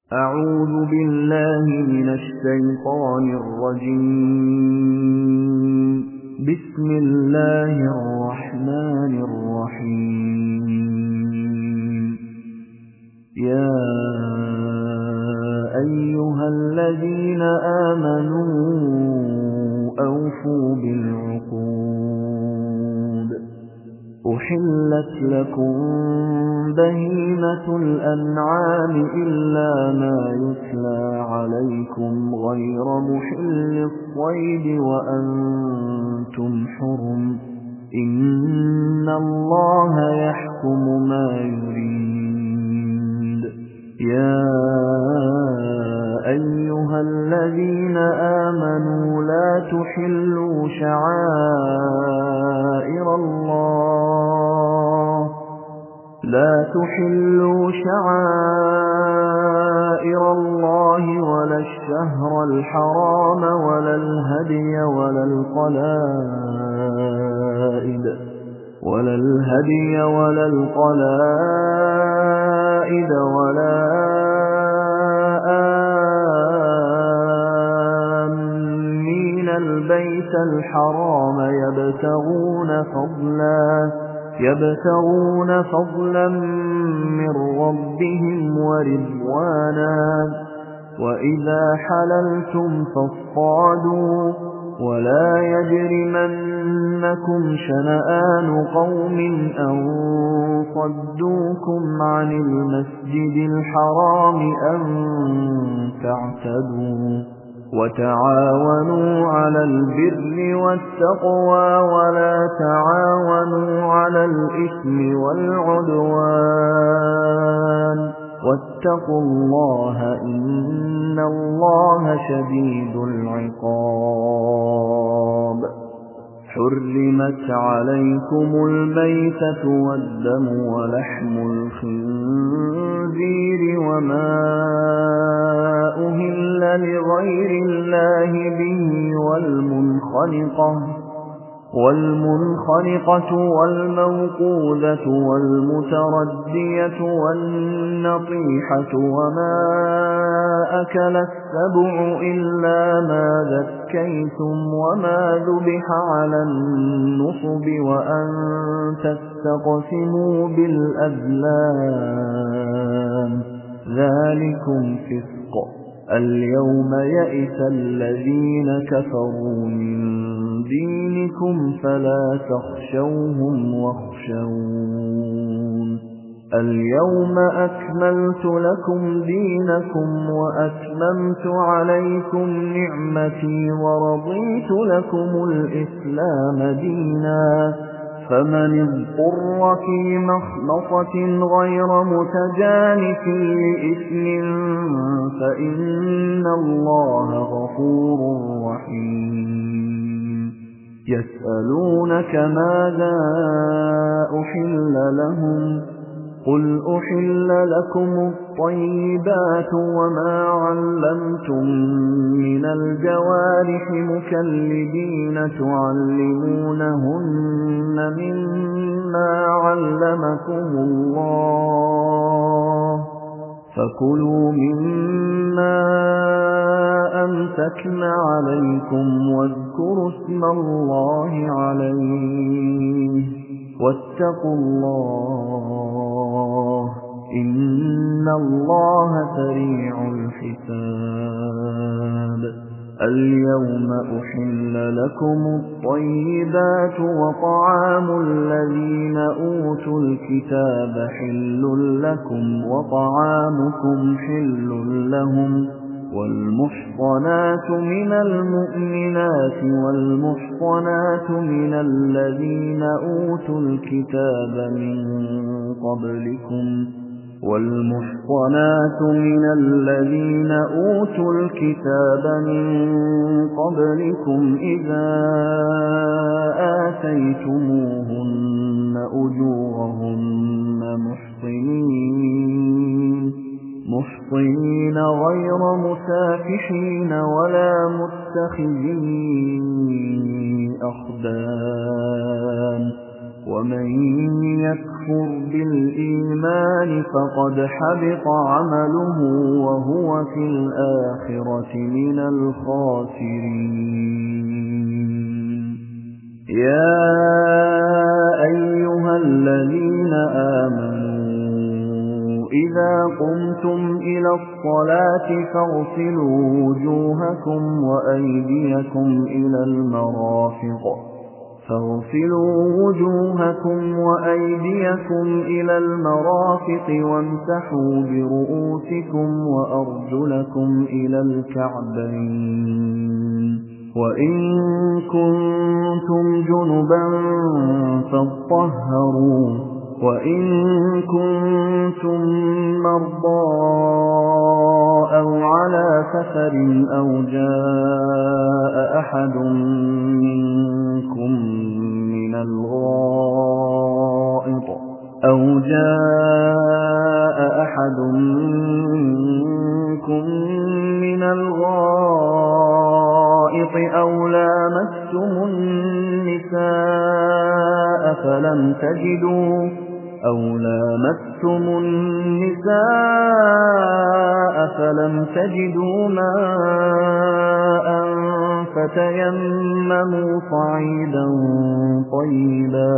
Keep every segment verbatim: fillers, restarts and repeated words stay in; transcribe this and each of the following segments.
أعوذ بالله من الشيطان الرجيم. بسم الله الرحمن الرحيم. يا أيها الذين آمنوا أوفوا بالعقود. أحلت لكم بهيمة الأنعام إلا ما يتلى عليكم غير محل الصيد وأنتم حرم. إن الله يحكم ما يريد. يا أيها الذين آمنوا لا تحلوا شعائر الله لا تحلوا شعائر الله ولا الشهر الحرام ولا الهدي ولا القلائد ولا الهدي ولا القلائد ولا آمين البيت الحرام يبتغون فضلا يبتغون فضلا من ربهم ورضوانا. وإذا حللتم فاصطادوا ولا يجرمنكم شنآن قوم أن صدوكم عن المسجد الحرام أن تعتدوا. وتعاونوا على البر والتقوى ولا تعاونوا على الإثم والعدوان. واتقوا الله إن الله شديد العقاب. حرمت عليكم الميتة والدم ولحم الخنزير وما أهل لغير الله به والمنخنقة والمنخنقة والموقوذة والمتردية والنطيحة وما أكل السبع إلا ما ذكيتم وما ذبح على النصب وأن تستقسموا بالأزلام ذلكم فسق. اليوم يئس الذين كفروا من دينكم فلا تخشوهم واخشون. اليوم أكملت لكم دينكم وأتممت عليكم نعمتي ورضيت لكم الإسلام دينا. فمن اضطر في مخمصة غير متجانف لإثم فإن الله غفور رحيم. يسألونك ماذا أحل لهم قل أحل لكم الطيبات وما علمتم من الجوارح مكلبين تعلمونهن مما علمكم الله فكلوا مما أمسكن عليكم واذكروا اسم الله عليه واتقوا الله إن الله سريع الحساب. اليوم أحل لكم الطيبات وطعام الذين أوتوا الكتاب حل لكم وطعامكم حل لهم والمحصنات من المؤمنات والمحصنات من الذين أوتوا الكتاب من قبلكم والمحصنات من الذين أوتوا الكتاب من قبلكم إذا آتيتموهن أجورهن محصنين محصنين غير مسافحين ولا متخذي أخدان ومن يكفر بالإيمان فقد حبط عمله وهو في الآخرة من الخاسرين. يا أيها الذين آمنوا إذا قمتم إلى الصلاة فاغسلوا وجوهكم وأيديكم إلى المرافق فاغسلوا وجوهكم وأيديكم إلى المرافق وامسحوا برؤوسكم وأرجلكم إلى الكعبين وإن كنتم جنبا فاطهروا وإن كنتم مرضى أو على سفر أو جاء أحد منكم من الغائط أو جاء أحد منكم من الغائط أو لامستم النساء فلم تجدوا أو لامستم النساء فلم تجدوا ماء فتيمموا صعيدا طيبا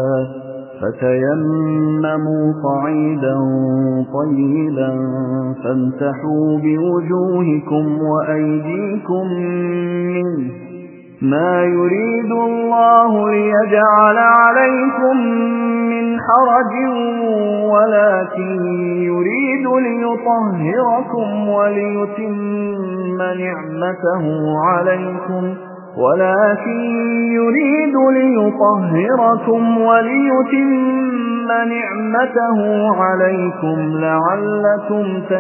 فتيمموا صعيدا طيبا فامسحوا بوجوهكم وأيديكم منه ما يريد الله ليجعل عليكم من حرج ولكن يريد ليطهركم وليتم نعمته عليكم ولكن يريد ليطهركم وليتم نعمته عليكم لعلكم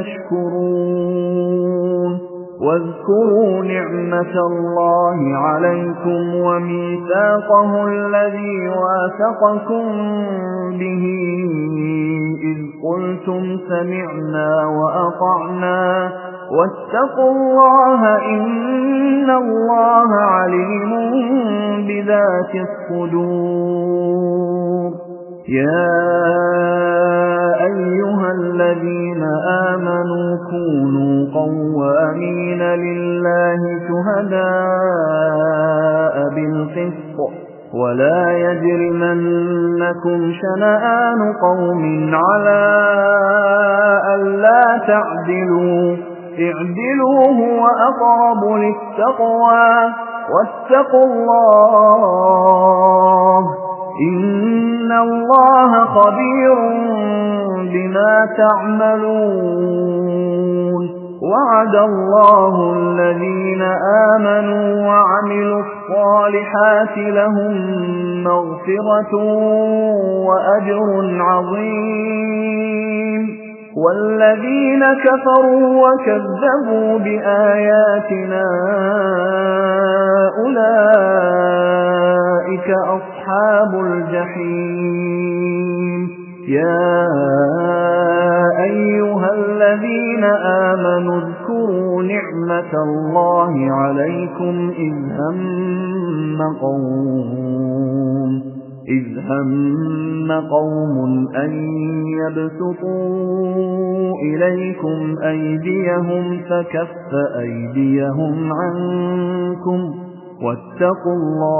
تشكرون. واذكروا نعمة الله عليكم وميثاقه الذي واثقكم به إذ قلتم سمعنا وأطعنا واتقوا الله إن الله عليم بذات الصدور. يا أيها الذين آمنوا كونوا قوامين لله شهداء بالقسط ولا يجرمنكم شنآن قوم على ألا تعدلوا اعدلوا هو أقرب للتقوى واتقوا الله إن الله خبير بما تعملون. وعد الله الذين آمنوا وعملوا الصالحات لهم مغفرة وأجر عظيم والذين كفروا وكذبوا بآياتنا أولئك أصحاب الجحيم. يا أيها الذين آمنوا اذكروا نعمة الله عليكم إذ هم قوم إذ هم قوم أن يبسطوا إليكم أيديهم فكف أيديهم عنكم واتقوا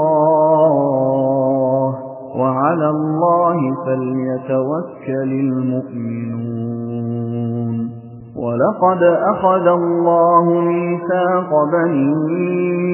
الله وعلى الله فليتوكل المؤمنون. ولقد أخذ الله ميثاق بني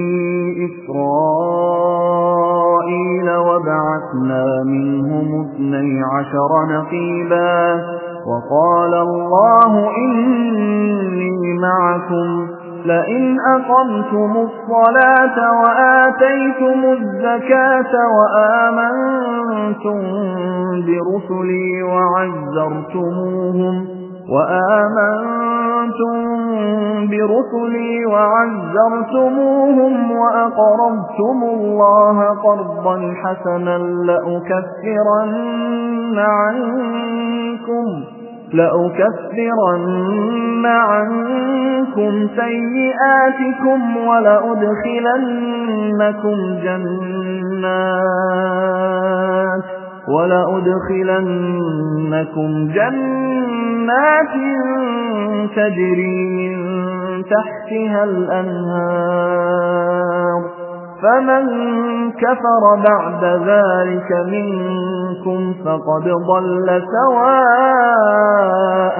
إسرائيل وبعثنا منهم اثني عشر نقيبا وقال الله إني معكم لئن أقمتم الصلاة وآتيتم الزكاة وآمنتم برسلي وعزرتموهم وآمنتم برسلي وعزرتموهم وأقرضتم الله قرضا حسنا لأكفرن عنكم لأكفرن عنكم سيئاتكم ولأدخلنكم جنات ولأدخلنكم جنات تجري من تحتها الأنهار فمن كفر بعد ذلك منكم فقد ضل سواء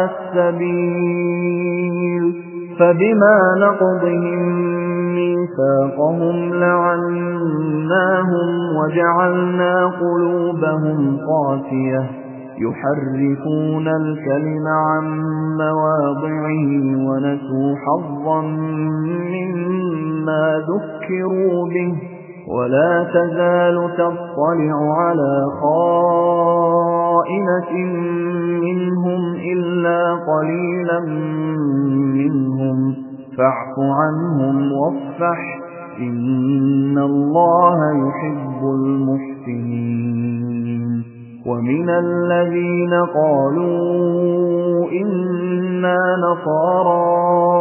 السبيل فبما نقضهم ميثاقهم لعناهم وجعلنا قلوبهم قاسية يحرفون الكلم عن مواضعه ونسوا حظا مما ذكروا به ولا تزال تطلع على خائنة منهم إلا قليلا منهم فاعف عنهم واصفح إن الله يحب المحسنين ومن الذين قالوا إنا نصارى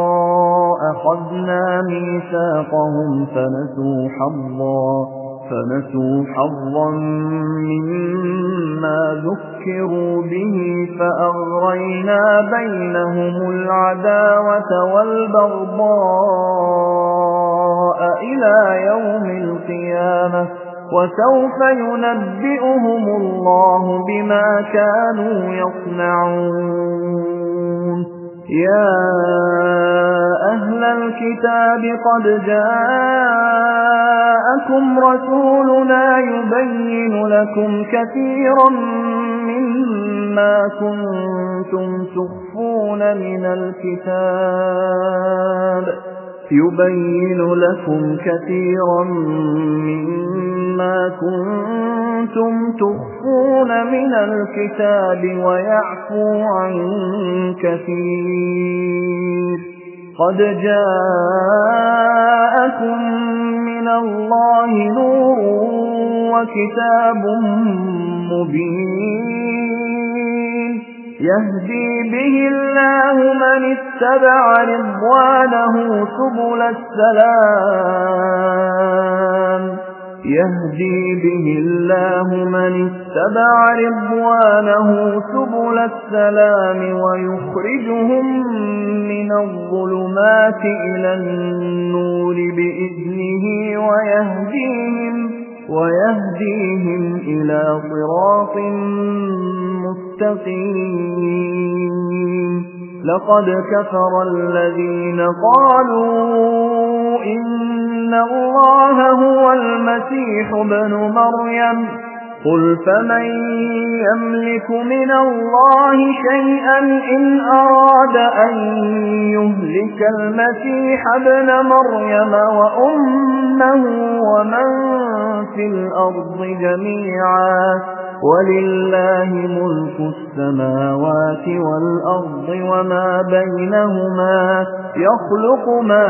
أخذنا ميثاقهم فنسوا حظا فنسوا حظا مما ذكروا به فأغرينا بينهم العداوة والبغضاء إلى يوم القيامة وسوف ينبئهم الله بما كانوا يصنعون يا أهل الكتاب قد جاءكم رسولنا يبين لكم كثيرا مما كنتم تخفون من الكتاب يبين لكم كثيرا مما كنتم تخفون من الكتاب ويعفو عن كثير قد جاءكم من الله نور وكتاب مبين يهدي به الله من اتبع رضوانه سبل السلام يهدي به الله من اتبع رضوانه سبل السلام ويخرجهم من الظلمات إلى النور بإذنه ويهديهم ويهديهم إلى صراط مستقيم لقد كفر الذين قالوا إن الله هو المسيح ابن مريم قل فمن يملك من الله شيئا إن أراد أن يهلك المسيح ابن مريم وأمه ومن في الأرض جميعا ولله ملك السماوات والأرض وما بينهما يخلق ما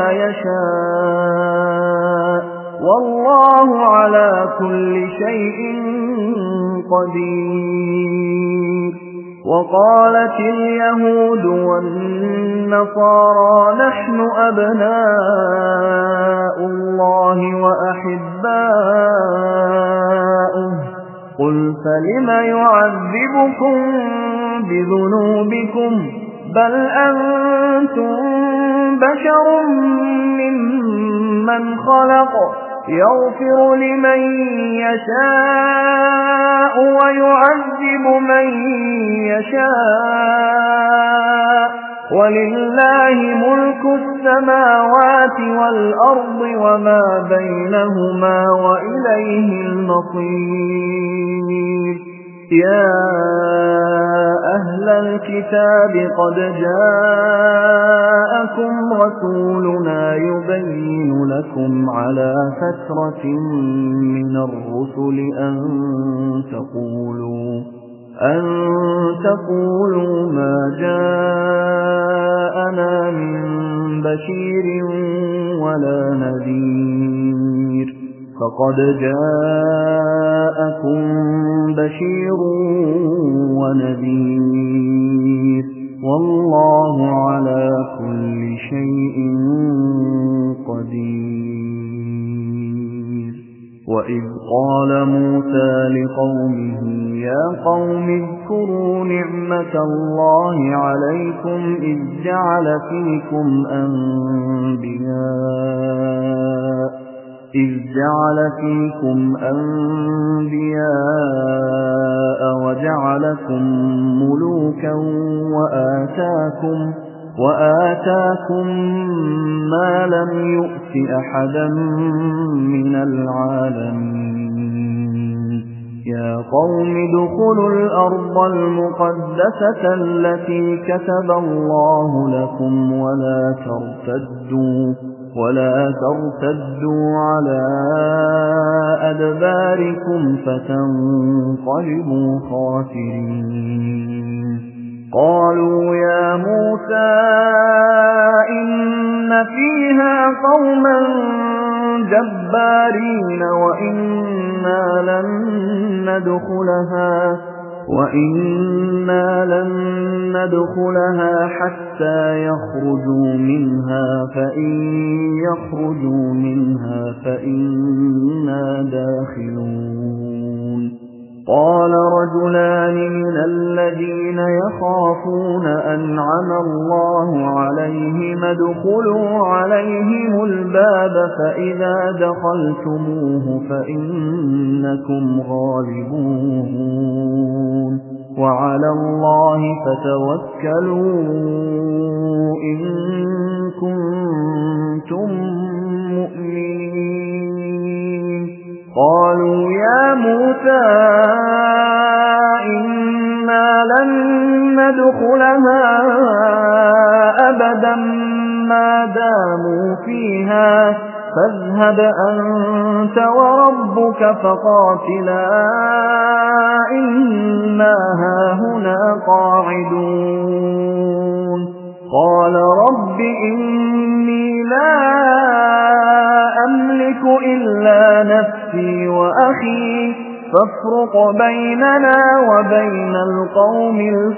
يشاء والله على كل شيء قدير وقالت اليهود والنصارى نحن أبناء الله وأحباؤه قل فلم يعذبكم بذنوبكم بل أنتم بشر ممن خلق يغفر لمن يشاء ويعذب من يشاء ولله ملك السماوات والأرض وما بينهما وإليه المصير يا أهل الكتاب قد جاءكم رسولنا يبين لكم على فترة من الرسل أن تقولوا أن تقولوا ما جاءنا من بشير ولا نذير فقد جاءكم بشير ونذير والله على كل شيء قدير وَإِذْ قَالَ مُوسَى لِقَوْمِهِ يَا قَوْمِ اذْكُرُوا نِعْمَةَ اللَّهِ عَلَيْكُمْ إِذْ جَعَلَ فِيكُمْ أَنْبِيَاءَ إِذْ جَعَلَ فِيكُمْ أَنْبِيَاءَ وَجَعَلَكُمْ مُلُوكًا وَآتَاكُمْ وَآتَاكُمْ مَا لَمْ يُؤْتِ أَحَدًا مِنَ الْعَالَمِينَ يَا قَوْمِ ادْخُلُوا الْأَرْضَ الْمُقَدَّسَةَ الَّتِي كَتَبَ اللَّهُ لَكُمْ وَلَا تَرْتَدُّوا وَلَا تَرْتَدُّوا عَلَى أَدْبَارِكُمْ فَتَنقَلِبُوا خَاسِرِينَ قَالُوا يَا مُوسَى إِنَّ فِيهَا قَوْمًا جَبَّارِينَ وَإِنَّا لَن نَّدْخُلَهَا وَإِنَّا لَن نَّدْخُلَهَا حَتَّى يَخْرُجُوا مِنْهَا فَإِن يَخْرُجُوا مِنْهَا فَإِنَّا دَاخِلُونَ قَالَ رَجُلَانِ مِنَ الَّذِينَ يَخَافُونَ أَنْعَمَ اللَّهُ عَلَيْهِمُ ادْخُلُوا عَلَيْهِمُ الْبَابَ فَإِذَا دَخَلْتُمُوهُ فَإِنَّكُمْ غَالِبُونَ وَعَلَى اللَّهِ فَتَوَكَّلُوا إِن كُنتُم مُّؤْمِنِينَ قَالُوا يَا مُوسَى إِنَّا لَن نَّدْخُلَهَا أَبَدًا مَّا دَامُوا فِيهَا فَاذْهَبْ أَنتَ وَرَبُّكَ فَقَاتِلَا إِنَّا هَاهُنَا قَاعِدُونَ قَالَ رَبِّ إِنِّي لَا أَمْلِكُ إِلَّا نَفْسِي وَأَخِي فَافْرُقْ بَيْنَنَا وَبَيْنَ الْقَوْمِ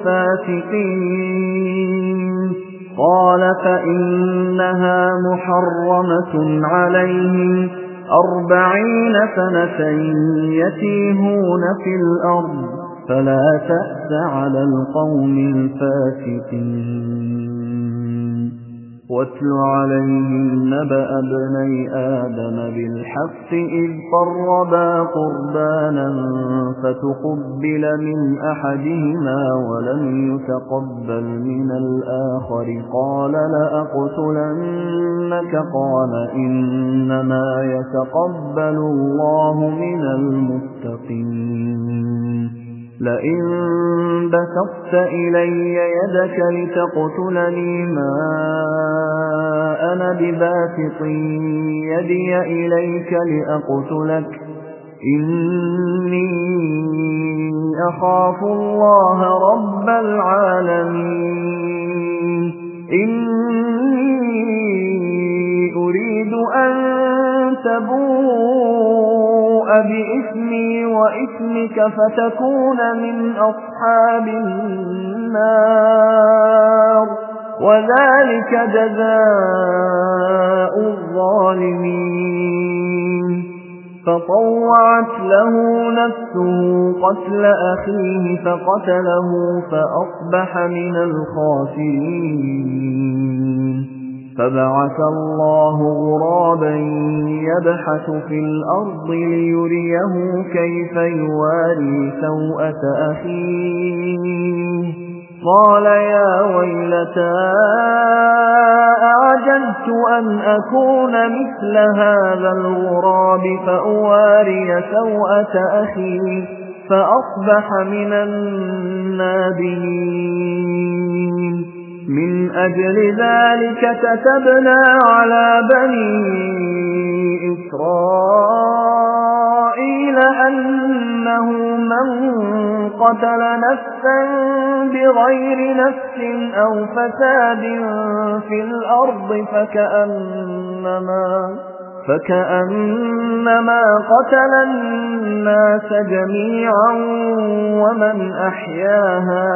الْفَاسِقِينَ قَالَ فَإِنَّهَا مُحَرَّمَةٌ عَلَيْهِمْ أَرْبَعِينَ سَنَةً يَتِيهُونَ فِي الْأَرْضِ فَلَا تَأْسَ عَلَى الْقَوْمِ الْفَاسِقِينَ وَاتْلُ عَلَيْهِمْ نَبَأَ ابْنَيْ آدَمَ بِالْحَقِّ إِذْ قَرَّبَا قُرْبَانًا فَتُقُبِّلَ مِنْ أَحَدِهِمَا وَلَمْ يُتَقَبَّلْ مِنَ الْآخَرِ قَالَ لَأَقْتُلَنَّكَ قَالَ إِنَّمَا يَتَقَبَّلُ اللَّهُ مِنَ الْمُتَّقِينَ لئن بسطت إلي يدك لتقتلني ما أنا بباسط يدي إليك لأقتلك إني أخاف الله رب العالمين إني أريد أن تبوء بإثمي وإثمك فتكون من أصحاب النار وذلك جزاء الظالمين فطوعت له نفسه قتل أخيه فقتله فأصبح من الخاسرين فبعث الله غرابا يبحث في الأرض ليريه كيف يواري سوءة أخيه قال يا ويلتى أعجزت أن أكون مثل هذا الغراب فأواري سوءة أخي فأصبح من النادمين من أجل ذلك كتبنا على بني إسرائيل أنه من قتل نفسا بغير نفس أو فساد في الأرض فكأنما فكأنما قتل الناس جميعا ومن أحياها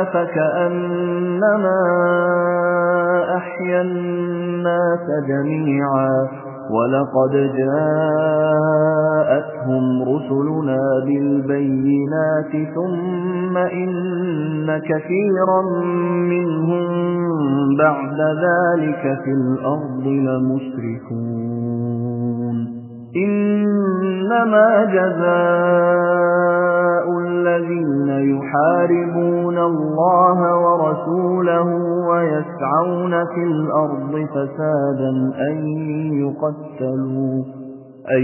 فكأنما أحيا الناس جميعا وَلَقَدْ جَاءَتْهُمْ رُسُلُنَا بِالْبَيِّنَاتِ ثُمَّ إِنَّ كَثِيرًا مِنْهُمْ بَعْدَ ذَلِكَ فِي الْأَرْضِ لَمُسْرِفُونَ إِنَّمَا جَزَاءُ الَّذِينَ يُحَارِبُونَ اللَّهَ وَرَسُولَهُ وَيَسْعَوْنَ فِي الْأَرْضِ فَسَادًا أَن يُقَتَّلُوا أَن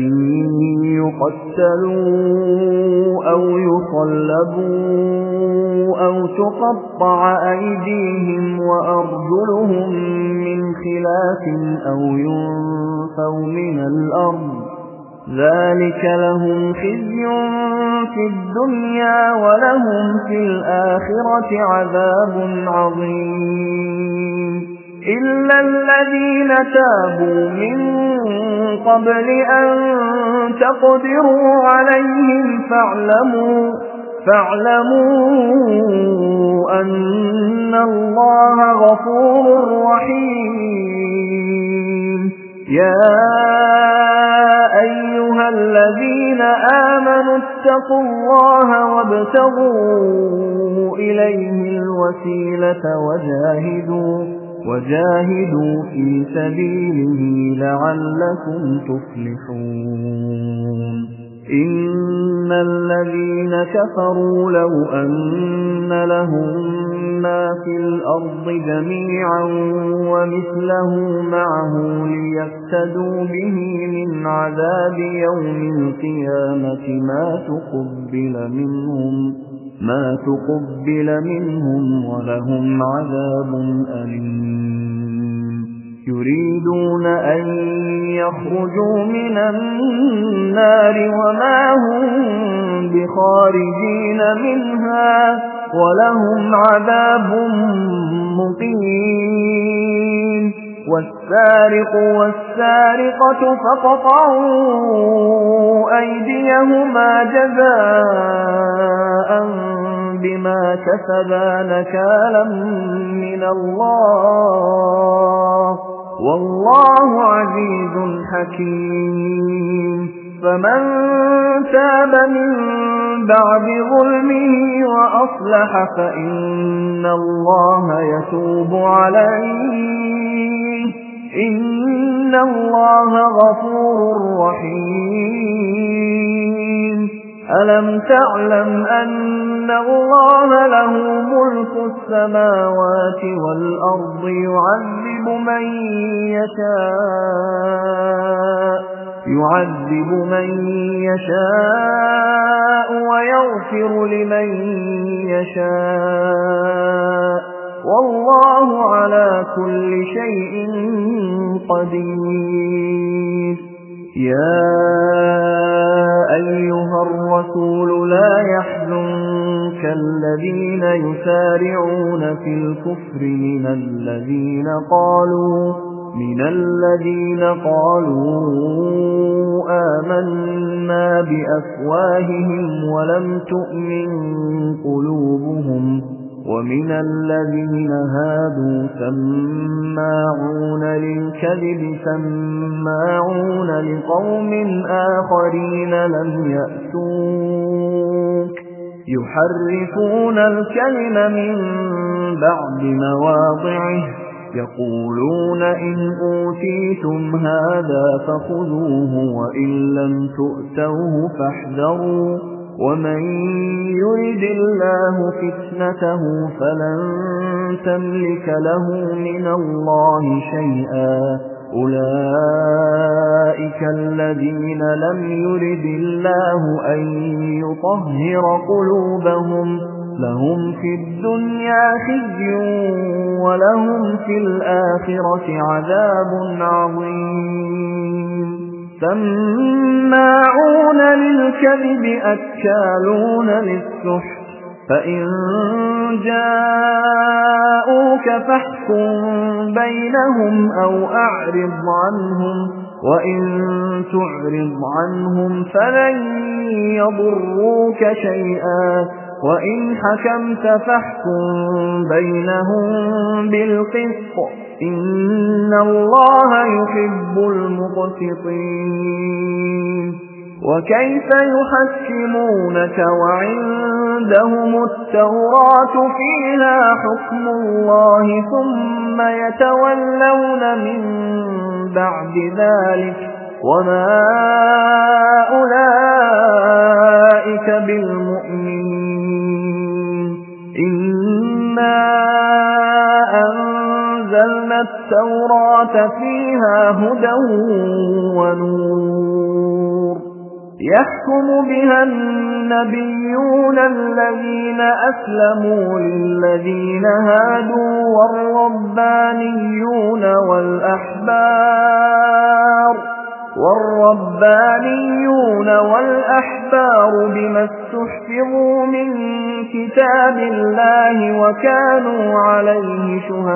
يُقَتَّلُوا أَوْ يُصَلَّبُوا أَوْ تُقَطَّعَ أَيْدِيهِمْ وَأَرْجُلُهُم مِّنْ خِلَافٍ أَوْ يُنفَوْا مِنَ الْأَرْضِ ذَلِكَ لَهُمْ خِزْيٌ فِي الدُّنْيَا وَلَهُمْ فِي الْآخِرَةِ عَذَابٌ عَظِيمٌ إِلَّا الَّذِينَ تَابُوا مِن قَبْلِ أَن تَقْدِرُوا عَلَيْهِمْ فَاعْلَمُوا فَاعْلَمُوا أَنَّ اللَّهَ غَفُورٌ رَّحِيمٌ يَا أَيُّهَا الَّذِينَ آمَنُوا اتَّقُوا اللَّهَ وَابْتَغُوا إِلَيْهِ الْوَسِيلَةَ وَجَاهِدُوا وَجَاهِدُوا فِي سَبِيلِهِ لَعَلَّكُمْ تُفْلِحُونَ إِنَّ الَّذِينَ كَفَرُوا لَوْ أَنَّ لَهُم مَّا فِي الْأَرْضِ جَمِيعًا وَمِثْلَهُ مَعَهُ لِيَفْتَدُوا بِهِ مِنْ عَذَابِ يَوْمِ الْقِيَامَةِ مَا تُقُبِّلَ مِنْهُمْ مَا تُقُبِّلَ مِنْهُمْ وَلَهُمْ عَذَابٌ أَلِيمٌ يُرِيدُونَ أَن يَخْرُجُوا مِنَ النَّارِ وَمَا هُمْ بِخَارِجِينَ مِنْهَا وَلَهُمْ عَذَابٌ مُقِيمٌ وَالسَّارِقُ وَالسَّارِقَةُ فَاقْطَعُوا أَيْدِيَهُمَا جَزَاءً بِمَا كَسَبَا نَكَالًا مِنَ اللَّهِ وَاللَّهُ عَزِيزٌ حَكِيمٌ فَمَن تَابَ مِن بَعْدِ ظُلْمِهِ وَأَصْلَحَ فَإِنَّ اللَّهَ يَتُوبُ عَلَيْهِ إِنَّ اللَّهَ غَفُورٌ رَّحِيمٌ أَلَمْ تَعْلَمْ أَنَّ اللَّهَ لَهُ مُلْكُ السَّمَاوَاتِ وَالْأَرْضِ يُعَذِّبُ مَن يَشَاءُ يُعَذِّبُ مَن يَشَاءُ وَيَغْفِرُ لِمَن يَشَاءُ وَاللَّهُ عَلَى كُلِّ شَيْءٍ قَدِيرٌ يَا أَيُّهَا الرَّسُولُ لَا يَحْزُنكَ الَّذِينَ يُسَارِعُونَ فِي الْكُفْرِ مِنَ الَّذِينَ قَالُوا مِنَ الَّذِينَ قَالُوا آمَنَّا بِأَفْوَاهِهِمْ وَلَمْ تُؤْمِنْ قُلُوبُهُمْ وَمِنَ الَّذِينَ هَادُوا سَمَّاعُونَ لِلْكَذِبِ سَمَّاعُونَ لِقَوْمٍ آخَرِينَ لَمْ يَأْتُوكَ يُحَرِّفُونَ الْكَلِمَ مِنْ بَعْدِ مَوَاضِعِهِ يَقُولُونَ إِنْ أُوتِيتُمْ هَذَا فَخُذُوهُ وَإِنْ لَمْ تُؤْتَوْهُ فَاحْذَرُوا وَمَن يُرِدِ اللَّهُ فِتْنَتَهُ فَلَن تَمْلِكَ لَهُ مِنَ اللَّهِ شَيْئًا أُولَئِكَ الَّذِينَ لَمْ يُرِدِ اللَّهُ أَن يُطَهِّرَ قُلُوبَهُمْ لَهُمْ فِي الدُّنْيَا خِزْيٌ وَلَهُمْ فِي الْآخِرَةِ عَذَابٌ عَظِيمٌ سَمَّاعُونَ لِلْكَذِبِ أَكَّالُونَ لِلسُّحْتِ فَإِن جَاءُوكَ فَاحْكُم بَيْنَهُمْ أَوْ أَعْرِضْ عَنْهُمْ وَإِن تُعْرِضْ عَنْهُمْ فَلَن يَضُرُّوكَ شَيْئًا وإن حكمت فاحكم بينهم بالقسط إن الله يحب المقسطين وكيف يحكمونك وعندهم التوراة فيها حكم الله ثم يتولون من بعد ذلك وما أولئك بالمؤمنين إنا أنزلنا التوراة فيها هدى ونور يحكم بها النبيون الذين أسلموا للذين هادوا والربانيون والأحبار والربانيون والأحبار بما استحفظوا من كتاب الله وكانوا عليه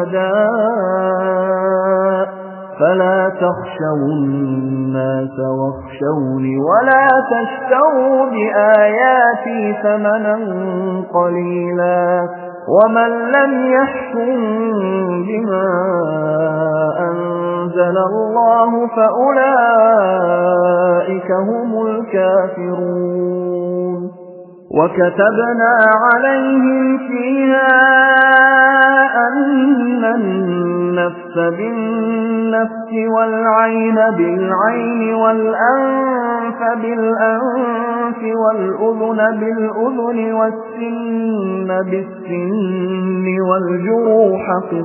شهداء فلا تخشوا الناس واخشوني ولا تشتروا بآياتي ثمنا قليلا ومن لم يحكم بما أنزل الله فأولئك هم الكافرون وكتبنا عليهم فيها أن النفس بالنفس والعين بالعين والأنف بالأنف والأذن بالأذن والسن بالسن والجروح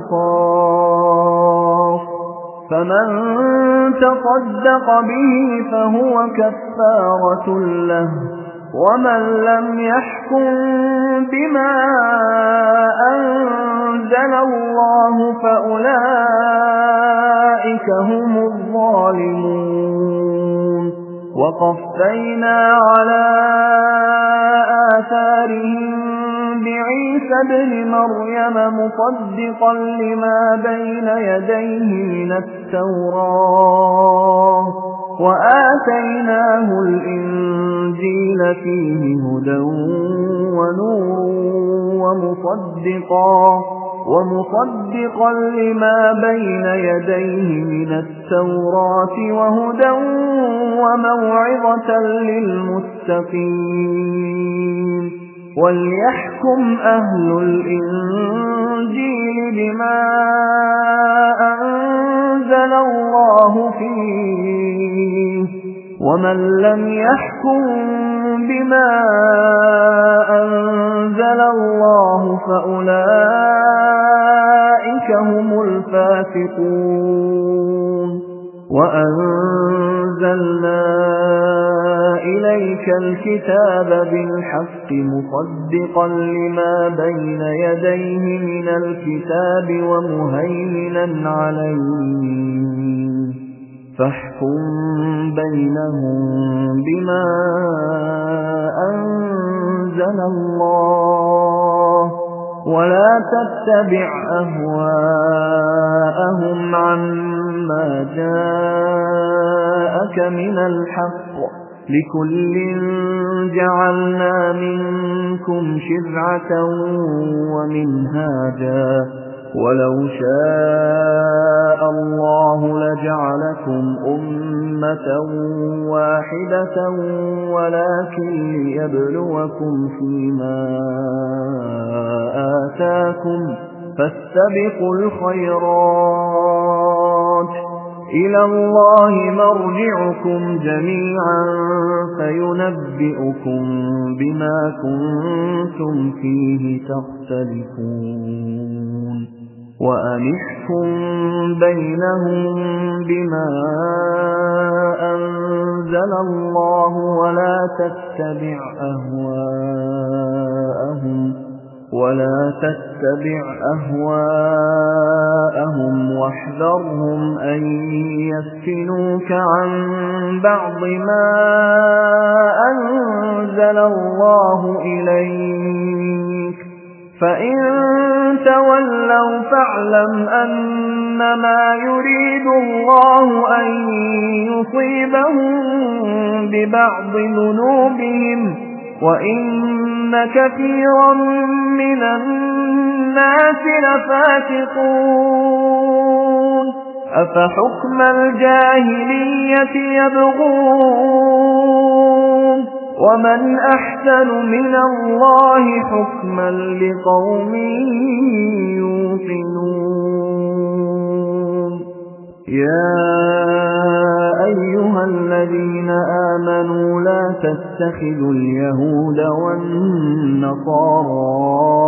قصاص فمن تصدق به فهو كفارة له ومن لم يحكم بما أنزل الله فأولئك هم الظالمون وقفينا على آثارهم بعيسى ابن مريم مصدقا لما بين يديه من التوراة وآتيناه الإنجيل فيه هدى ونور ومصدقا ومصدقا لما بين يديه من التوراة وهدى وموعظة للمتقين وليحكم أهل الإنجيل بما أنزل الله فيه ومن لم يحكم بما أنزل الله فأولئك هم الفاسقون وأنزلنا إليك الكتاب بالحق مصدقا لما بين يديه من الكتاب ومهيمنا عليه فاحكم بينهم بما أنزل الله ولا تتبع أهواءهم عما جاءك من الحق لكل جعلنا منكم شرعة ومنهاجا ولو شاء الله لجعلكم أمة واحدة ولكن ليبلوكم فيما آتاكم فاستبقوا الخيرات إلى الله مرجعكم جميعا فينبئكم بما كنتم فيه تختلفون وأنحكم بينهم بما أنزل الله ولا تتبع أهواءهم ولا تتبع أهواءهم واحذرهم أن يفتنوك عن بعض ما أنزل الله إليك فإن تولوا فاعلم أنما يريد الله أن يصيبهم ببعض ذنوبهم وإن كثيرا من الناس لفاسقون أفحكم الجاهلية يبغون ومن أحسن من الله حكما لقوم يوقنون يا أيها الذين آمنوا لا تتخذوا اليهود والنصارى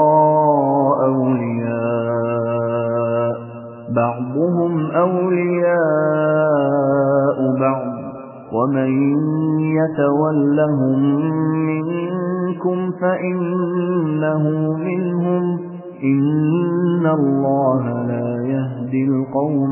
أولياء بعضهم أولياء بعض ومن يتولهم منكم فإنه منهم إن الله لا يهدي القوم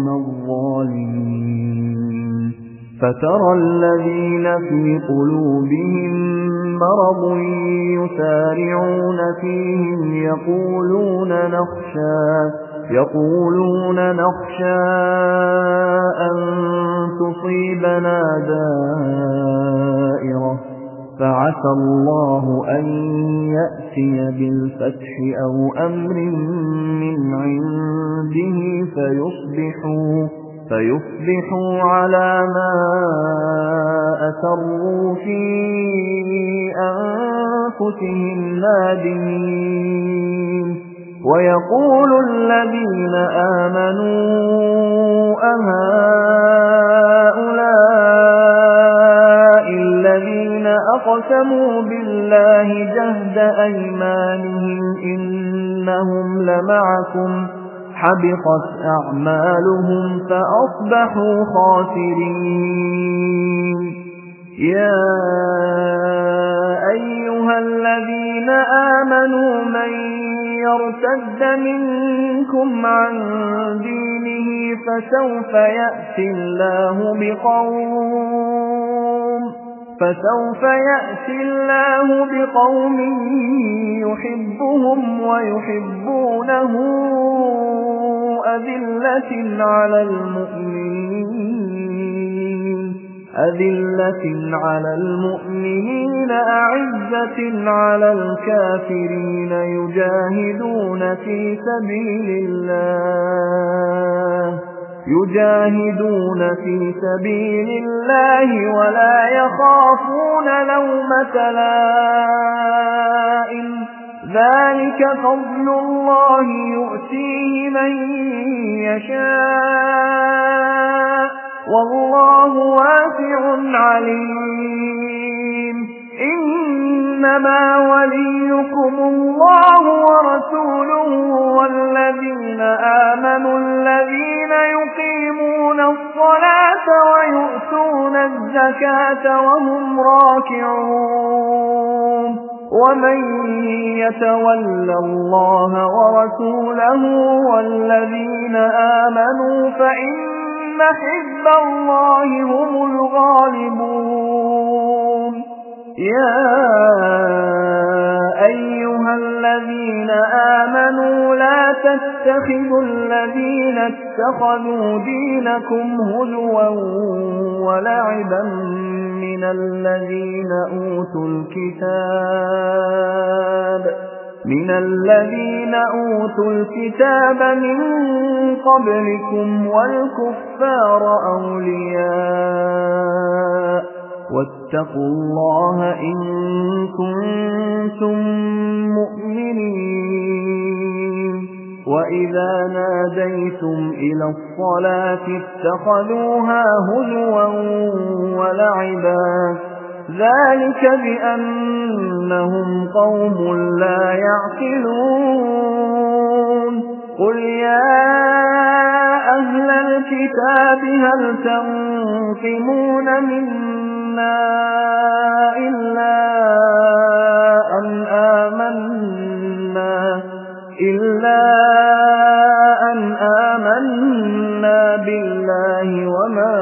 الظالمين فترى الذين في قلوبهم مرض يسارعون فيهم يقولون نخشى يقولون نخشى أن تصيبنا دائرة فعسى الله أن يأتي بالفتح أو أمر من عنده فيصبحوا فيصبحوا على ما أسروا في أنفسهم نادمين ويقول الذين آمنوا أهؤلاء الذين أقسموا بالله جهد أيمانهم إنهم لمعكم حبطت أعمالهم فأصبحوا خاسرين يا أيها الذين آمنوا من يرتد منكم عن دينه فسوف يأتي الله بقوم فسوف يأتي الله بقوم يحبهم ويحبونه أذلة على المؤمنين أذلة على المؤمنين أعزة على الكافرين يجاهدون في سبيل الله يجاهدون في سبيل الله ولا يخافون لومة لائم ذلك فضل الله يؤتيه من يشاء والله واسع عليم إنما وليكم الله ورسوله والذين آمنوا الذين يقيمون الصلاة ويؤتون الزكاة وهم راكعون ومن يتول الله ورسوله والذين آمنوا فإن حزب الله هم الغالبون يا أيها الذين آمنوا لا تتخذوا الذين اتخذوا دينكم هزوا ولعبا من الذين أوتوا الكتاب من الذين أوتوا الكتاب من قبلكم والكفار أولياء واتقوا الله إن كنتم مؤمنين وإذا ناديتم إلى الصلاة اتخذوها هزوا ولعبا ذلك بأنهم قوم لا يعقلون قل يا أهل الكتاب هل تنقمون منا إلا أن آمنا إلا أن آمنا بالله وما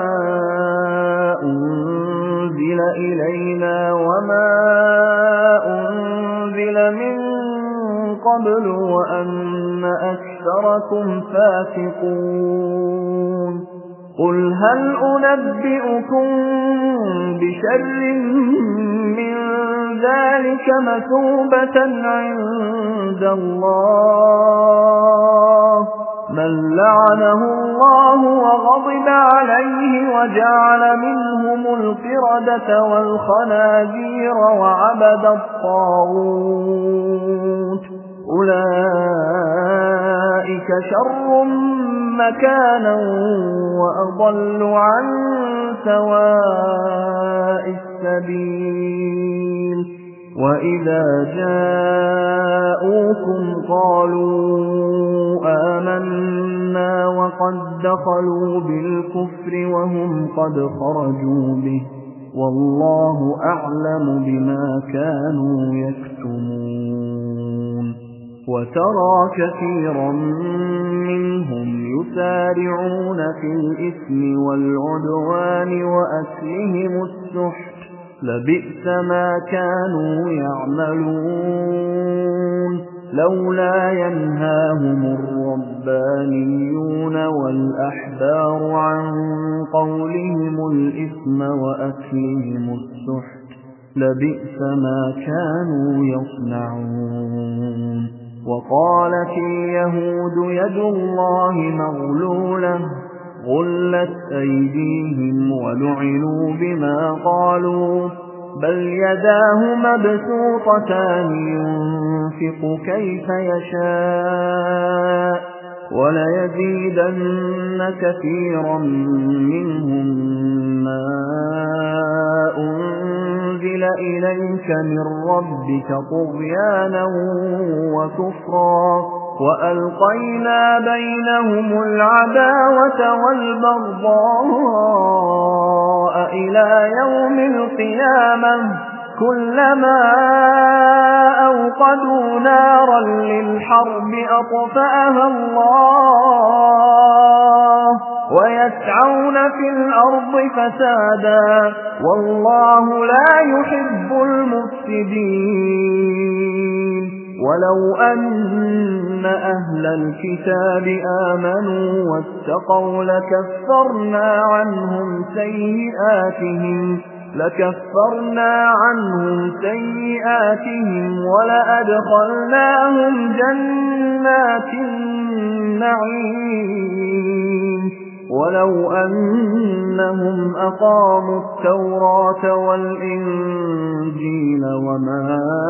أنزل إلينا وما أنزل من قبل وأن أكثركم فاسقون قل هل أنبئكم بشر من ذلك مثوبة عند الله من لعنه الله وغضب عليه وجعل منهم القردة والخنازير وعبد الطاغوت أولئك شر مكانا وأضل عن سواء السبيل وإذا جاءوكم قالوا آمنا وقد دخلوا بالكفر وهم قد خرجوا به والله أعلم بما كانوا يكتمون وترى كثيرا منهم يسارعون في الإثم والعدوان وأكلهم السحت لبئس ما كانوا يعملون لولا ينهاهم الربانيون والأحبار عن قولهم الإثم وأكلهم السحت لبئس ما كانوا يصنعون وقالت اليهود يد الله مغلولة غلت أيديهم ولعنوا بما قالوا بل يداه مبسوطتان ينفق كيف يشاء وليزيدن كثيرا منهم ما أنزل إليك من ربك طغيانا وكفرا وألقينا بينهم العداوة والبغضاء إلى يوم القيامة كلما أوقدوا نارا للحرب أطفأها الله ويسعون في الأرض فسادا والله لا يحب المفسدين ولو أن أهل الكتاب آمنوا واتقوا لكفرنا عنهم سيئاتهم لكفرنا عنهم سيئاتهم ولأدخلناهم جنات النعيم ولو أنهم أقاموا التوراة والإنجيل وما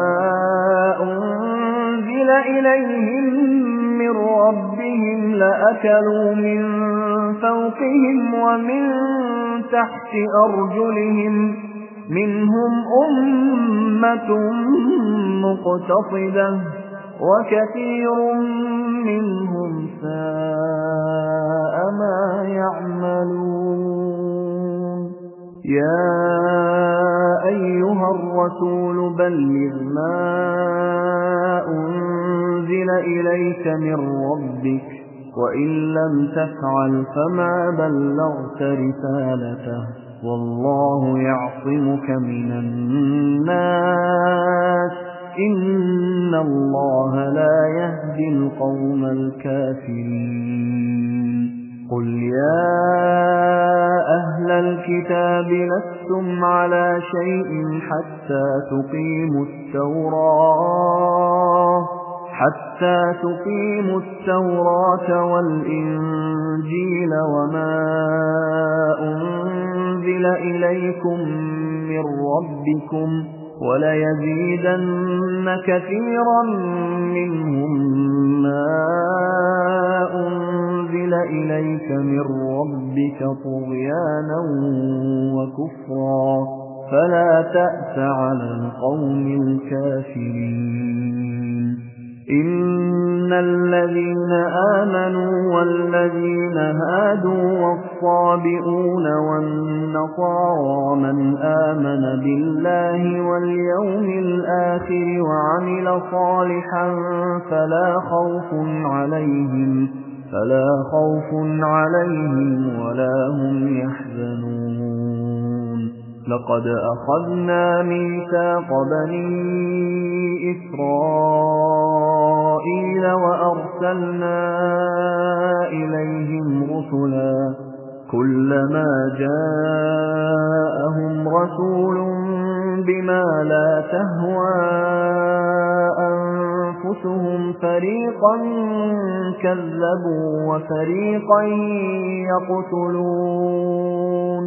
أنزل إليهم من ربهم لأكلوا من فوقهم ومن تحت أرجلهم منهم أمة مقتصدة وكثير منهم ساء ما يعملون يا أيها الرسول بلغ ما أنزل إليك من ربك وإن لم تفعل فما بلغت رسالته والله يعصمك من الناس إن الله لا يهدي القوم الكافرين قل يا أهل الكتاب لستم على شيء حتى تقيموا التوراة حتى تقيموا التوراة والإنجيل وما أنزل إليكم من ربكم وليزيدن كثيرا منهم ما أنزل إليك من ربك طغيانا وكفرا فلا تأس على القوم الكافرين إن الذين آمنوا والذين هادوا والصابئون والنصارى من آمن بالله واليوم الآخر وعمل صالحا فلا خوف عليهم فلا خوف عليهم ولا هم يحزنون لقد أخذنا ميثاق بني إسرائيل وأرسلنا إليهم رسلا كلما جاءهم رسول بما لا تهوى أنفسهم فريقا كذبوا وفريقا يقتلون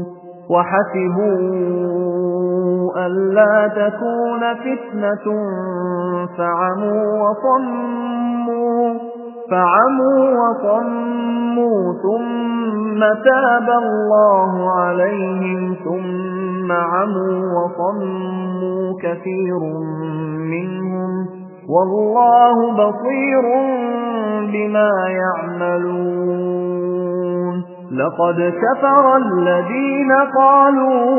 وحسبوا ألا تكون فتنة فعموا وصموا فعموا وصموا ثم تاب الله عليهم ثم عموا وصموا كثير منهم والله بصير بما يعملون لقد كفر الذين قالوا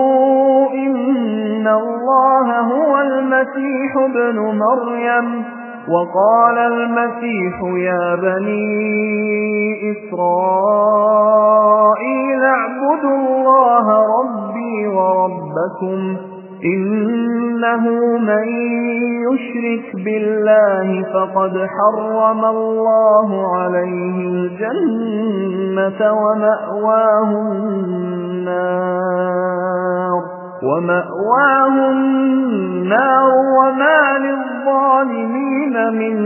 إن الله هو المسيح ابن مريم وقال المسيح يا بني إسرائيل اعبدوا الله ربي وربكم إنه من يشرك بالله فقد حرم الله عليه الجنة ومأواه النار ومأواه النار وما للظالمين من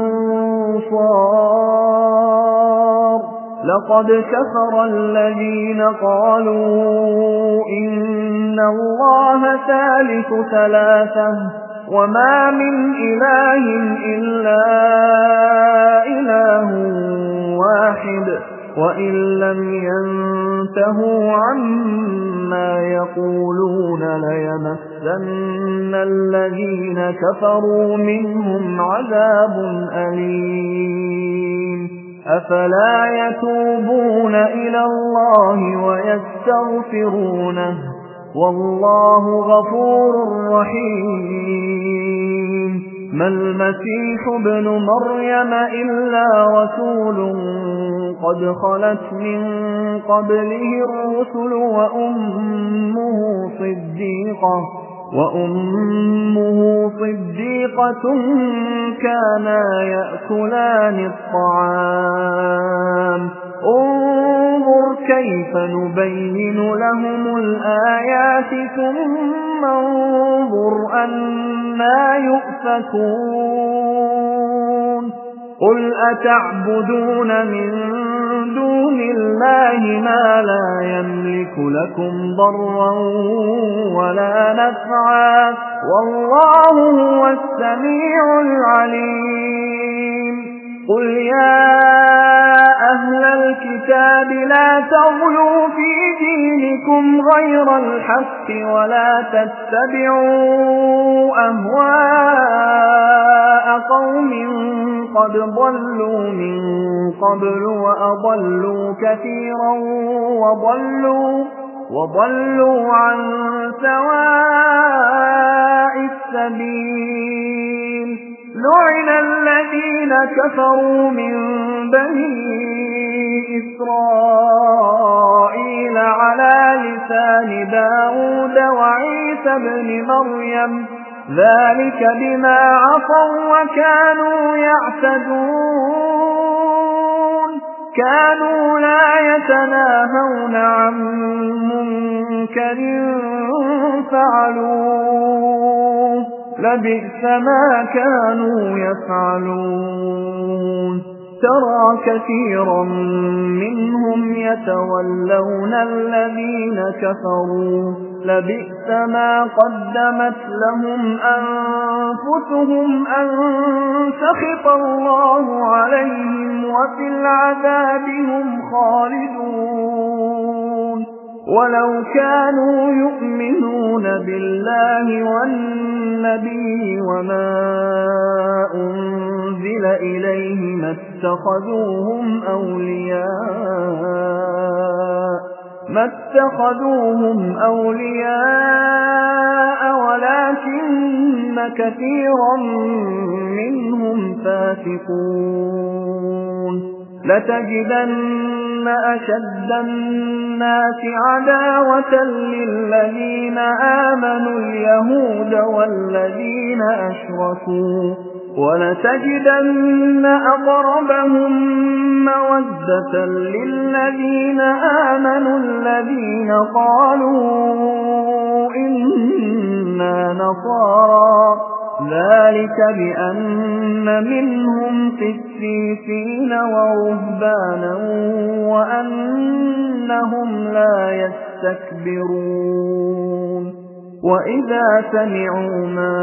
أنصار لقد كفر الذين قالوا إن الله ثالث ثلاثة وما من إله إلا إله واحد وإن لم ينتهوا عما يقولون ليمسن الذين كفروا منهم عذاب أليم أفلا يتوبون إلى الله ويستغفرونه والله غفور رحيم ما المسيح ابن مريم إلا رسول قد خلت من قبله الرسل وأمه صديقة وأمه صديقة كانا يأكلان الطعام انظر كيف نبين لهم الآيات ثم انظر أنا يؤفكون قل أتعبدون من دون الله ما لا يملك لكم ضرا ولا نفعا والله هو السميع العليم قل يا أهل الكتاب لا تغلوا في دينكم غير الحق ولا تتبعوا أهواء قوم قد ضلوا من قبل وأضلوا كثيرا وضلوا وضلوا عن سواء السبيل لعن الذين كفروا من بني إسرائيل على لسان داود وعيسى بن مريم ذلك بما عصوا وكانوا يعتدون كانوا لا يتناهون عن منكر فعلوه لبئس ما كانوا يفعلون ترى كثيرا منهم يتولون الذين كفروا لبئس ما قدمت لهم أنفسهم أن سخط الله عليهم وفي العذاب هم خالدون ولو كانوا يؤمنون بالله والنبي وما أنزل إليه ما اتخذوهم أولياء ما اتخذوهم أولياء ولكن كثيرا منهم فاسقون لتجدن أشد الناس عداوة للذين آمنوا اليهود والذين أشركوا ولتجدن أقربهم مودة للذين آمنوا الذين قالوا إنا نصارى ذلك بأن منهم قسيسين ورهبانا وأنهم لا يستكبرون وإذا سمعوا ما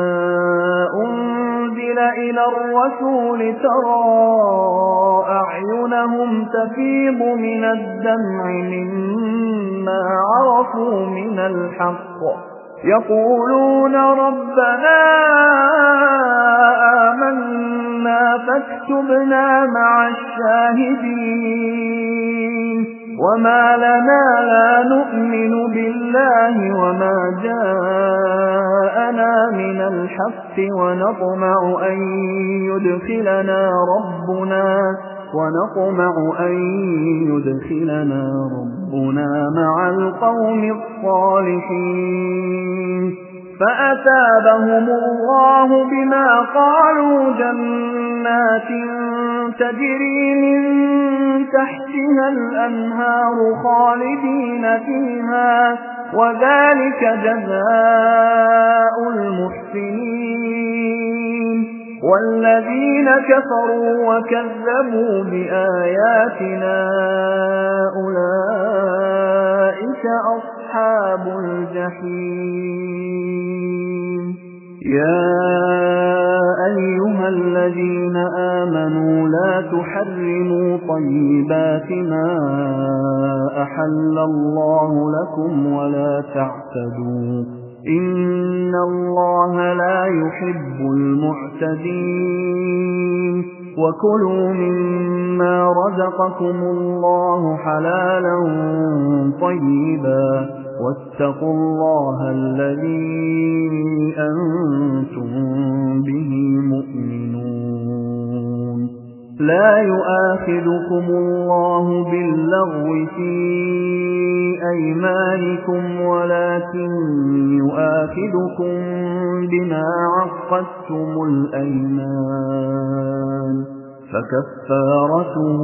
أنزل إلى الرسول ترى أعينهم تفيض من الدمع مما عرفوا من الحق يقولون ربنا آمنا فاكتبنا مع الشاهدين وما لنا لا نؤمن بالله وما جاءنا من الحق ونطمع أن يدخلنا ربنا ونطمع أن يدخلنا ربنا مع القوم الصالحين فأثابهم الله بما قالوا جنات تجري من تحتها الأنهار خالدين فيها وذلك جزاء المحسنين والذين كفروا وكذبوا بآياتنا أولئك أصحاب الجحيم يا أيها الذين آمنوا لا تحرموا طيبات ما أحل الله لكم ولا تعتدوا إن الله لا يحب المعتدين وكلوا مما رزقكم الله حلالا طيبا واتقوا الله الذي أنتم به مؤمنون لا يؤاخذكم الله باللغو في أيمانكم ولكن يؤاخذكم بما عقدتم الأيمان فكفارته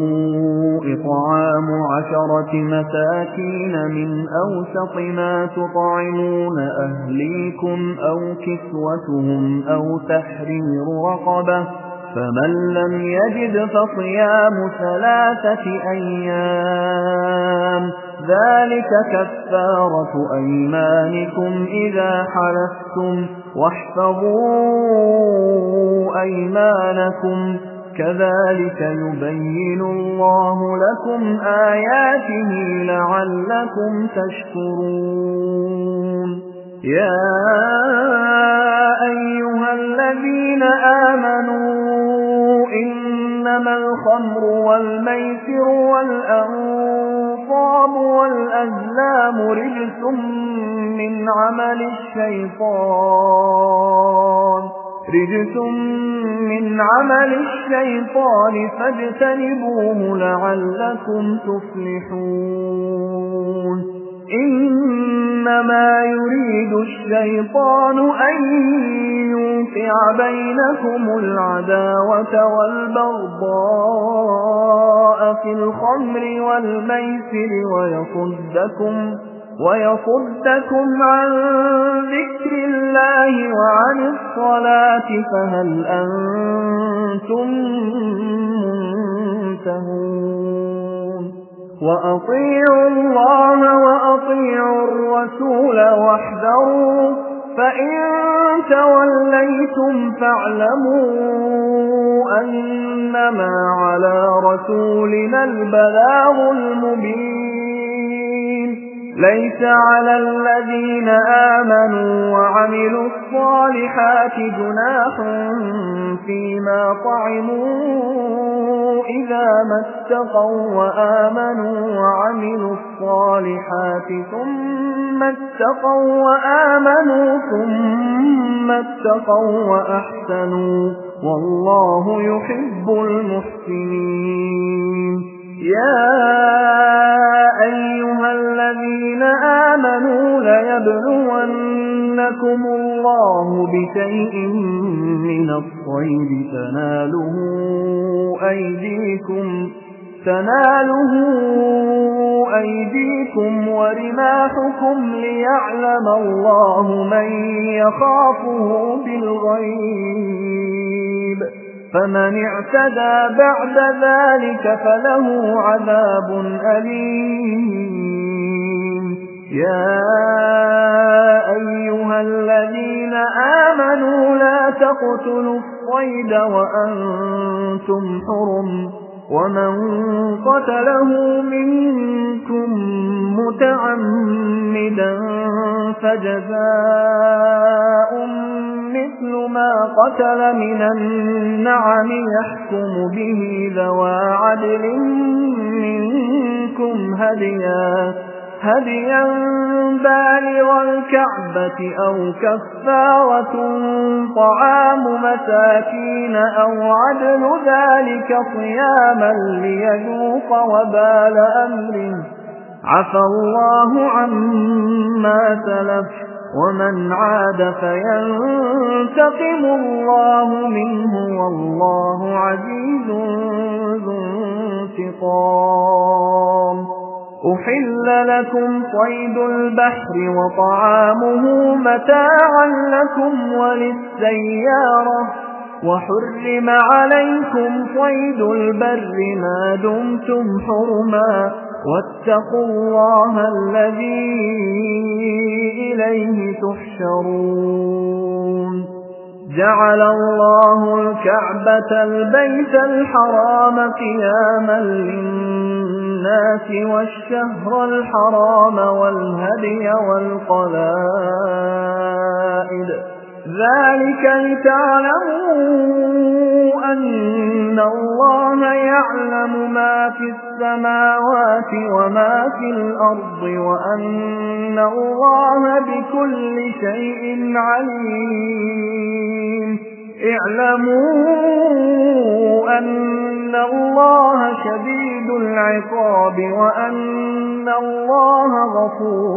إطعام عشرة مساكين من أوسط ما تطعمون أهليكم أو كسوتهم أو تحرير رقبة فمن لم يجد فصيام ثلاثة أيام ذلك كفارة أيمانكم إذا حلفتم واحفظوا أيمانكم كذلك يبين الله لكم آياته لعلكم تشكرون يا أيها الذين آمنوا إنما الخمر والميسر والأنصاب والأزلام رجس من عمل الشيطان رجس من عمل الشيطان فاجتنبوه لعلكم تفلحون إنما يريد الشيطان أن يوقع بينكم العداوة والبغضاء في الخمر والميسر ويصدكم ويصدكم عن ذكر الله وعن الصلاة فهل أنتم منتهون وأطيعوا الله وأطيعوا الرسول واحذروا فإن توليتم فاعلموا أنما على رسولنا البلاغ المبين ليس على الذين آمنوا وعملوا الصالحات جناح فيما طعموا إذا ما اتقوا وآمنوا وعملوا الصالحات ثم اتقوا وآمنوا ثم اتقوا وأحسنوا والله يحب المحسنين يا أيها الذين آمنوا ليبلونكم الله بشيء من الصيد تناله أيديكم تناله أيديكم ورماحكم ليعلم الله من يخافه بالغيب فمن اعتدى بعد ذلك فله عذاب أليم يا أيها الذين آمنوا لا تقتلوا الصيد وأنتم حرم ومن قتله منكم متعمدا فجزاء مثل ما قتل من النعم يحكم به ذوى عدل منكم هديا هديا بالغ الكعبة أو كفارة طعام مساكين أو عدل ذلك صياما ليذوق وبال أمره عفى الله عما سلف ومن عاد فينتقم الله منه والله عزيز ذو انتقام أحل لكم صيد البحر وطعامه متاعا لكم وللسيارة وحرم عليكم صيد البر ما دمتم حرما واتقوا الله الذي إليه تحشرون جعل الله الكعبة البيت الحرام قياما للناس والشهر الحرام والهدي والقلائد ذلك لتعلموا أن الله يعلم ما في السماوات وما في الأرض وأن الله بكل شيء عليم اعلموا أن الله شديد العقاب وأن الله غفور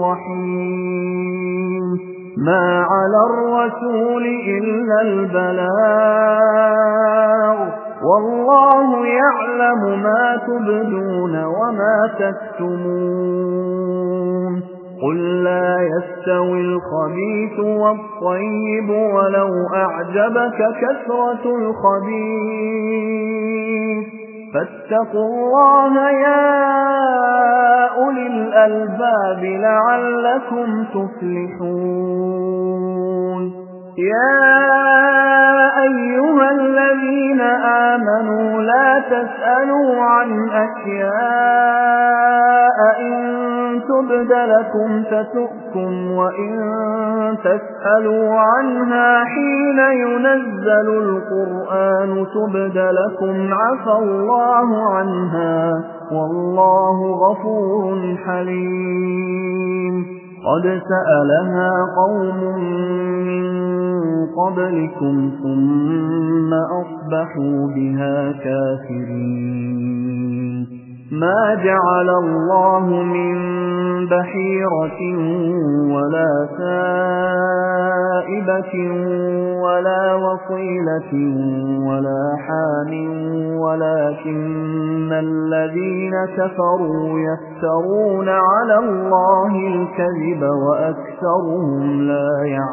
رحيم ما على الرسول إلا البلاغ والله يعلم ما تبدون وما تكتمون قل لا يستوي الخبيث والطيب ولو أعجبك كثرة الخبيث فاتقوا الله يا أولي الألباب لعلكم تفلحون يا أيها الذين آمنوا لا تسألوا عن أشياء إن تبد لكم تسؤكم وإن تسألوا عنها حين ينزل القرآن تبد لكم عفى الله عنها والله غفور حليم قد سألها قوم من قبلكم ثم أصبحوا بها كافرين ما جعل الله من بحيرة ولا سائبة ولا وصيلة ولا حام ولكن الذين كفروا يفترون على الله الكذب وأكثرهم لا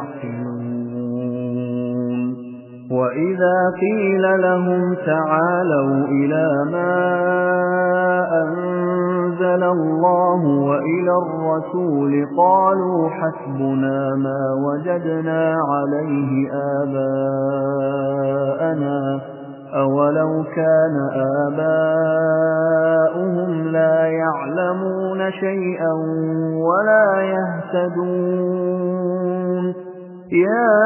يعقلون وإذا قيل لهم تعالوا إلى ما أنزل الله وإلى الرسول قالوا حسبنا ما وجدنا عليه آباءنا أولو كان آباؤهم لا يعلمون شيئا ولا يهتدون يا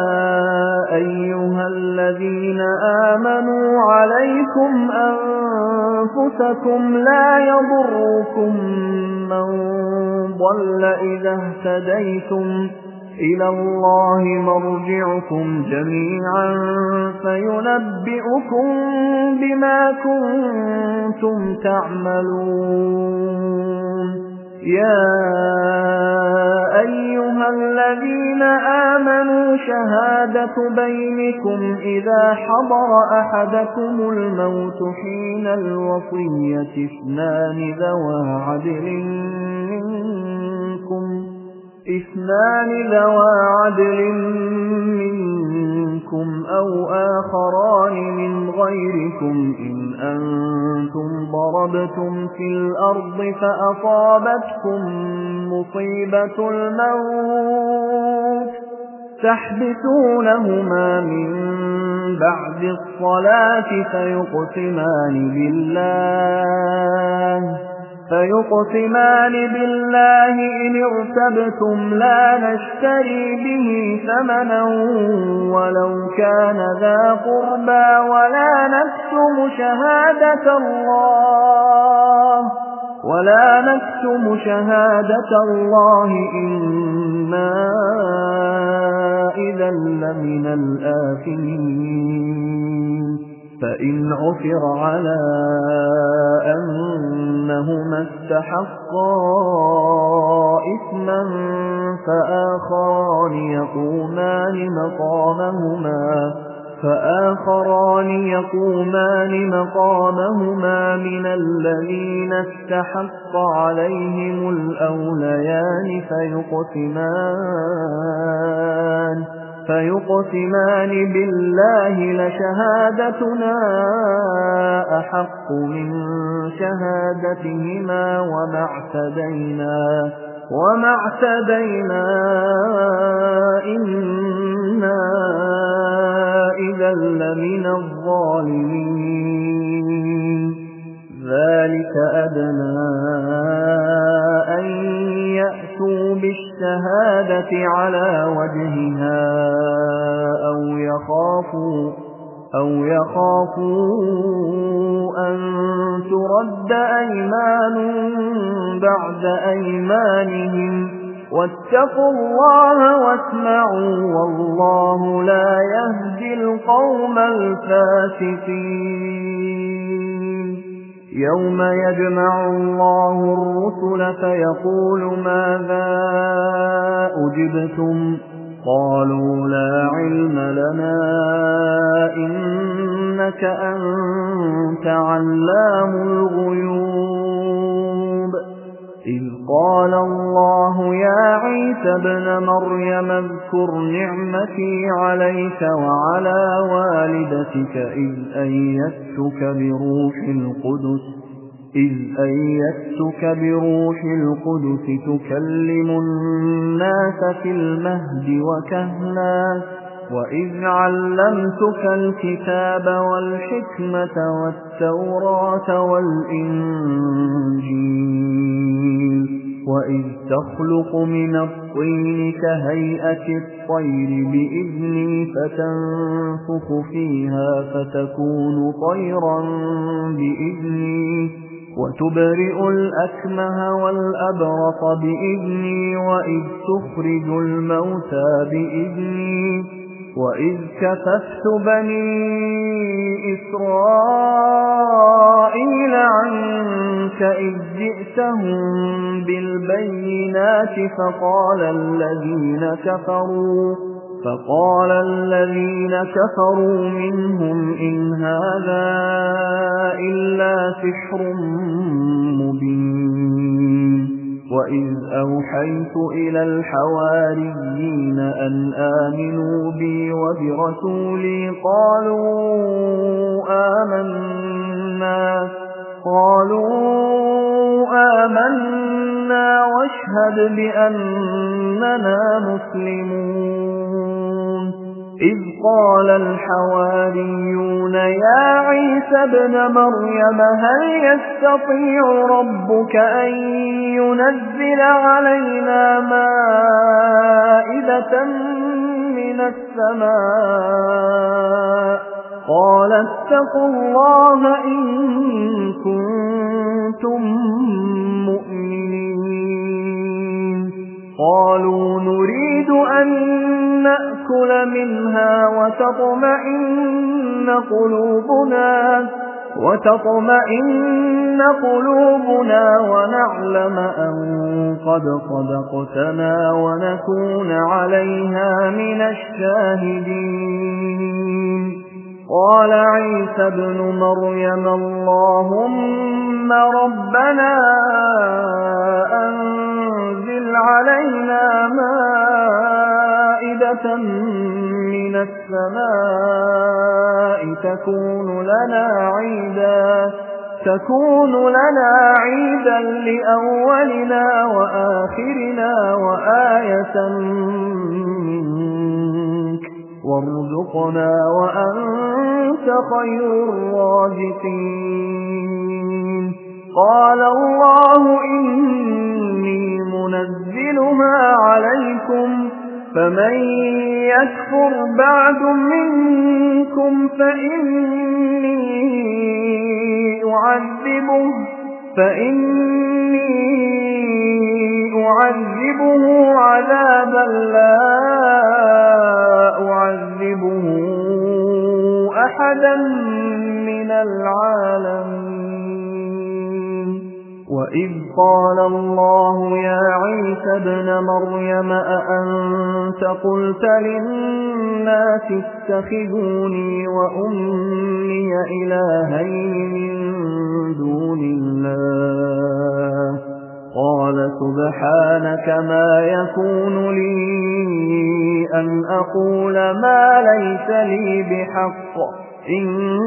أيها الذين آمنوا عليكم أنفسكم لا يضركم من ضل إذا اهتديتم إلى الله مرجعكم جميعا فينبئكم بما كنتم تعملون يا أيها الذين آمنوا شهادة بينكم إذا حضر أحدكم الموت حين الوصية اثنان ذوى عدل منكم اثنان ذوى عدل منكم أو آخران من غيركم إن أنتم ضربتم في الأرض فأصابتكم مصيبة الموت تحبسونهما من بعد الصلاة فيقسمان بالله فيقسمان بالله إن ارتبتم لا نشتري به ثمنا ولو كان ذا قربى ولا نكتم شهادة الله ولا نكتم شهادة الله إنا إذا لمن الآثمين فإن عثر على أنهما استحقا إثما فآخران يقومان مقامهما فآخران يقومان مقامهما من الذين استحق عليهم الأوليان فيقسمان فيقسمان بالله لشهادتنا أحق من شهادتهما وما اعتدينا وما اعتدينا إنا إذا لمن الظالمين ذلك أدنى أن يأتوا بالشهادة على وجهها أو يخافوا أو يخافوا أن ترد أيمان بعد أيمانهم واتقوا الله واسمعوا والله لا يهدي القوم الفاسقين يوم يجمع الله الرسل فيقول ماذا أجبتم قالوا لا علم لنا إنك أنت علام الغيوب إذ قال الله يا عيسى ابن مريم اذكر نعمتي عليك وعلى والدتك إذ أيدتك بروح القدس إذ أيدتك بروح القدس تكلم الناس في المهد وكهلا وإذ علمتك الكتاب والحكمة والتوراة والإنجيل وإذ تخلق من الطين كهيئة الطير بإذني فتنفخ فيها فتكون طيرا بإذني وتبرئ الأكمه والأبرص بإذني وإذ تخرج الموتى بإذني وإذ كففت بني إسرائيل عنك إذ جئتهم بالبينات فقال الذين كفروا فقال الذين كفروا منهم إن هذا إلا سحر مبين وإذ أوحيت إلى الحواريين أن آمنوا بي وبرسولي قالوا آمنا قالوا آمنا واشهد بأننا مسلمون إذ قال الحواريون يا عيسى ابن مريم هل يستطيع ربك أن ينزل علينا مائدة من السماء قال اتقوا الله إن كنتم مؤمنين قالوا نريد أن نأكل منها وتطمئن قلوبنا وتطمئن قلوبنا ونعلم أن قد صدقتنا ونكون عليها من الشاهدين. قال عيسى ابن مريم اللهم ربنا أنزل علينا مائدة من السماء تكون لنا عيدا تكون لنا عيدا لأولنا وآخرنا وآية منك وارزقنا وأنت خير الرازقين. قال الله إني منزلها عليكم فمن يكفر بعد منكم فإني أعذبه فإني أعذبه عذابا لا أعذبه أحدا من العالمين. وإذ قال الله يا عيسى ابن مريم أأنت قلت للناس اتخذوني وأمي إلهين من دون الله قال سبحانك ما يكون لي أن أقول ما ليس لي بحق إن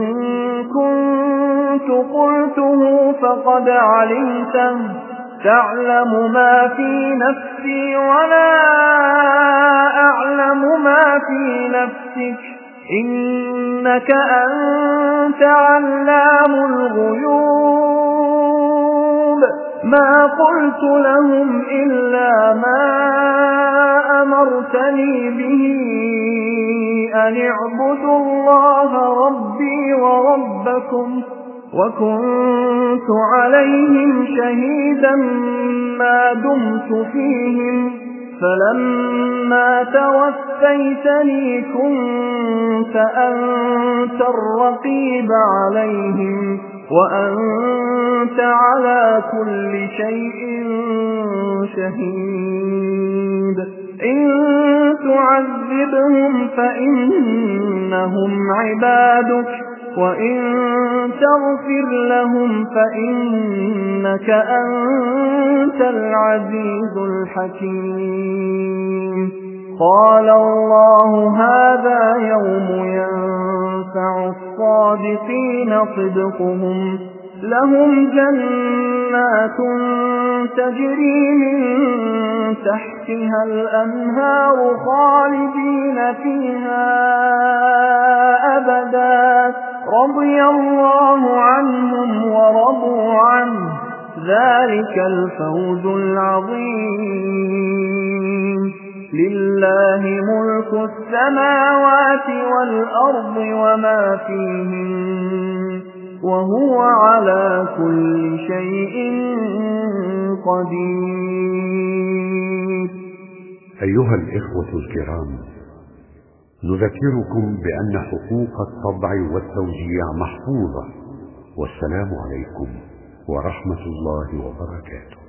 كنت قلته فقد علمته تعلم ما في نفسي ولا أعلم ما في نفسك إنك أنت علام الغيوب. ما قلت لهم إلا ما أمرتني به أن اعبدوا الله ربي وربكم وكنت عليهم شهيدا ما دمت فيهم فلما توفيتني كنت أنت الرقيب عليهم وأنت على كل شيء شهيد. إن تعذبهم فإنهم عبادك وإن تغفر لهم فإنك أنت العزيز الحكيم. قال الله هذا يوم ينفع الصادقين صدقهم لهم جنات تجري من تحتها الأنهار خالدين فيها أبدا رضي الله عنهم ورضوا عنه ذلك الفوز العظيم. لله ملك السماوات والأرض وما فيهن وهو على كل شيء قدير. أيها الإخوة الكرام، نذكركم بأن حقوق الطبع والتوزيع محفوظة. والسلام عليكم ورحمة الله وبركاته.